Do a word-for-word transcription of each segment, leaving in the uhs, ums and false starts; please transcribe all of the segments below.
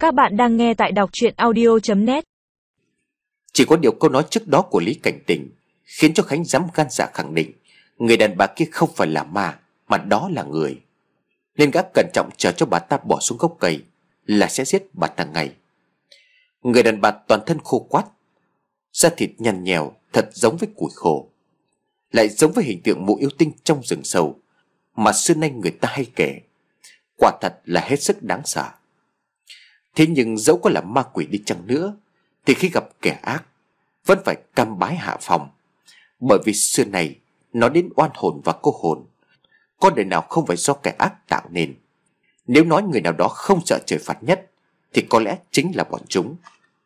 Các bạn đang nghe tại đọc truyện audio chấm net. Chỉ có điều câu nói trước đó của Lý Cảnh Tình khiến cho Khánh dám gan dạ khẳng định người đàn bà kia không phải là ma, mà đó là người. Nên gã cẩn trọng chờ cho bà ta bỏ xuống gốc cây là sẽ giết bà ta ngay. Người đàn bà toàn thân khô quắt, da thịt nhăn nhèo, thật giống với củi khô, lại giống với hình tượng mụ yêu tinh trong rừng sâu mà xưa nay người ta hay kể. Quả thật là hết sức đáng sợ. Thế nhưng dẫu có là ma quỷ đi chăng nữa thì khi gặp kẻ ác vẫn phải cam bái hạ phòng, bởi vì xưa này nói đến oan hồn và cô hồn, có đời nào không phải do kẻ ác tạo nên. Nếu nói người nào đó không sợ trời phạt nhất thì có lẽ chính là bọn chúng.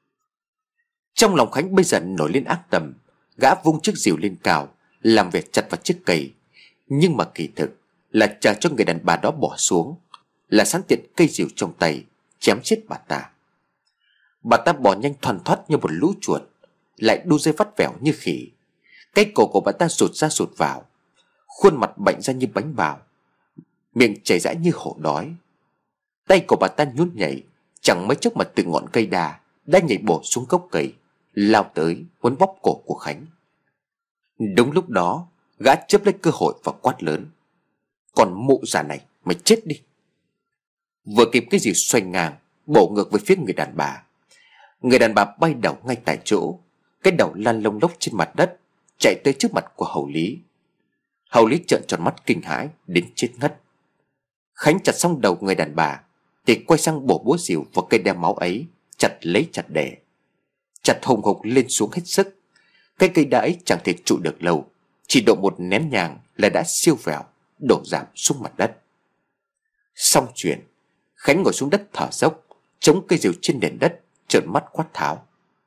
Trong lòng Khánh bây giờ nổi lên ác tầm. Gã vung chiếc rìu lên cao, làm việc chặt vào chiếc cây, nhưng mà kỳ thực là chờ cho người đàn bà đó bỏ xuống, là sẵn tiện cây rìu trong tay chém chết bà ta. Bà ta bỏ nhanh thoăn thoắt như một lũ chuột, lại đu dây vắt vẻo như khỉ. Cái cổ của bà ta rụt ra rụt vào, khuôn mặt bệnh ra như bánh bào, miệng chảy rãi như hổ đói. Tay của bà ta nhún nhảy, chẳng mấy chốc mà từ ngọn cây đà đã nhảy bổ xuống gốc cây, lao tới muốn bóp cổ của Khánh. Đúng lúc đó, gã chớp lấy cơ hội và quát lớn: "Còn mụ già này, mày chết đi!" Vừa kịp cái gì xoay ngang bổ ngược về phía người đàn bà. Người đàn bà bay đầu ngay tại chỗ, cái đầu lăn lông lốc trên mặt đất, chạy tới trước mặt của Hầu Lý. Hầu Lý trợn tròn mắt kinh hãi đến chết ngất. Khánh chặt xong đầu người đàn bà thì quay sang bổ búa rìu vào cây đeo máu ấy, chặt lấy chặt để, chặt hùng hục lên xuống hết sức. Cái cây đá ấy chẳng thể trụ được lâu, chỉ độ một nén nhang là đã siêu vẹo đổ rạp xuống mặt đất. Xong chuyện, Khánh ngồi xuống đất thở dốc, chống cây rìu trên nền đất, trợn mắt quát tháo: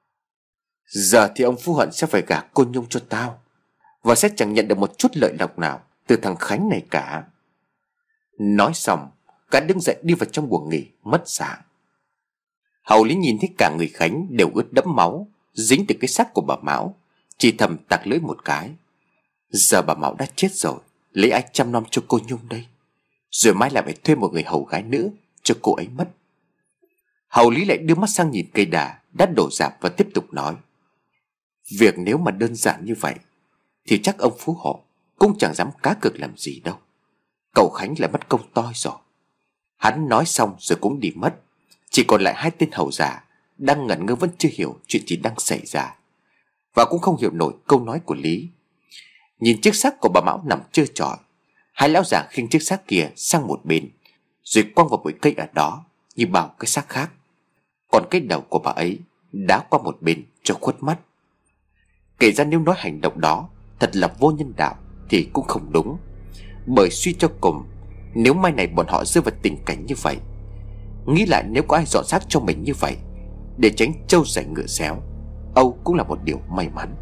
"Giờ thì ông Phú Hận sẽ phải gả cô Nhung cho tao, và sẽ chẳng nhận được một chút lợi lộc nào từ thằng Khánh này cả." Nói xong, gã đứng dậy đi vào trong buồng nghỉ mất dạng. Hầu Lý nhìn thấy cả người Khánh đều ướt đẫm máu, dính từ cái xác của bà Mão, chỉ thầm tặc lưỡi một cái: giờ bà Mão đã chết rồi, lấy ai chăm nom cho cô Nhung đây? Rồi mai lại phải thuê một người hầu gái nữa cho cô ấy mất. Hầu Lý lại đưa mắt sang nhìn cây đà đã đổ rạp và tiếp tục nói: "Việc nếu mà đơn giản như vậy thì chắc ông Phú Hộ cũng chẳng dám cá cược làm gì đâu. Cậu Khánh lại mất công toi rồi." Hắn nói xong rồi cũng đi mất. Chỉ còn lại hai tên hầu già đang ngẩn ngơ, vẫn chưa hiểu chuyện gì đang xảy ra, và cũng không hiểu nổi câu nói của Lý. Nhìn chiếc xác của bà Mão nằm trơ trọi, hai lão già khiêng chiếc xác kia sang một bên, rồi quăng vào bụi cây ở đó như bao cái xác khác. Còn cái đầu của bà ấy đá qua một bên cho khuất mắt. Kể ra nếu nói hành động đó thật là vô nhân đạo thì cũng không đúng, bởi suy cho cùng, nếu mai này bọn họ rơi vào tình cảnh như vậy, nghĩ lại nếu có ai dọn xác cho mình như vậy để tránh trâu giày ngựa xéo, âu cũng là một điều may mắn.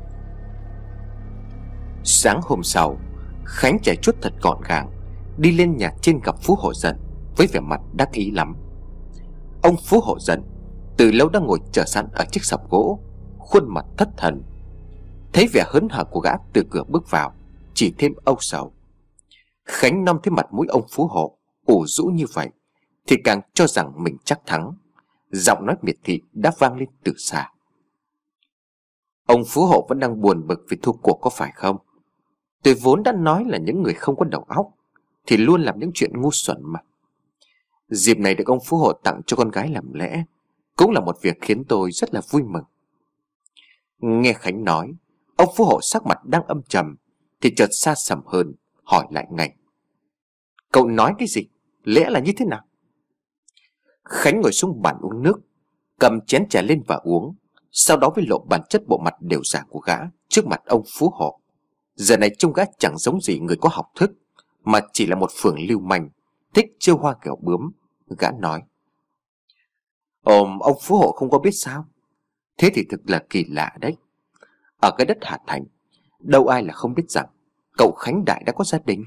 Sáng hôm sau, Khánh chạy chuốt thật gọn gàng, đi lên nhà trên gặp Phú Hộ Dân với vẻ mặt đắc ý lắm. Ông Phú Hộ Dân từ lâu đã ngồi chờ sẵn ở chiếc sập gỗ, khuôn mặt thất thần. Thấy vẻ hớn hở của gã từ cửa bước vào, chỉ thêm âu sầu. Khánh nom thấy mặt mũi ông Phú Hộ ủ rũ như vậy thì càng cho rằng mình chắc thắng. Giọng nói miệt thị đã vang lên từ xa: "Ông Phú Hộ vẫn đang buồn bực vì thua cuộc có phải không? Tôi vốn đã nói là những người không có đầu óc thì luôn làm những chuyện ngu xuẩn mà. Dịp này được ông Phú Hộ tặng cho con gái làm lễ cũng là một việc khiến tôi rất là vui mừng." Nghe Khánh nói, ông Phú Hộ sắc mặt đang âm trầm thì chợt xa sầm hơn, hỏi lại ngay: "Cậu nói cái gì? Lẽ là như thế nào?" Khánh ngồi xuống bàn uống nước, cầm chén trà lên và uống, sau đó với lộ bản chất bộ mặt đều giả của gã trước mặt ông Phú Hộ. Giờ này trông gã chẳng giống gì người có học thức, mà chỉ là một phường lưu manh thích trêu hoa ghẹo bướm. Gã nói: "Ồ, ông Phú Hộ không có biết sao? Thế thì thực là kỳ lạ đấy. Ở cái đất Hà Thành, đâu ai là không biết rằng cậu Khánh Đại đã có gia đình."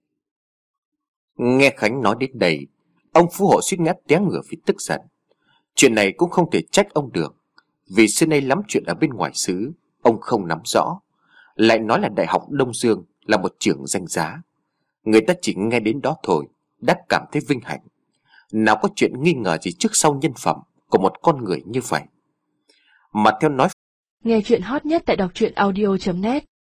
Nghe Khánh nói đến đây, ông Phú Hộ suýt ngã té ngửa vì tức giận. Chuyện này cũng không thể trách ông được, vì xưa nay lắm chuyện ở bên ngoài xứ ông không nắm rõ. Lại nói là Đại học Đông Dương là một trường danh giá, người ta chỉ nghe đến đó thôi đã cảm thấy vinh hạnh, nào có chuyện nghi ngờ gì trước sau nhân phẩm của một con người như vậy. Mà theo nói, nghe chuyện hot nhất tại đọc truyện audio chấm net.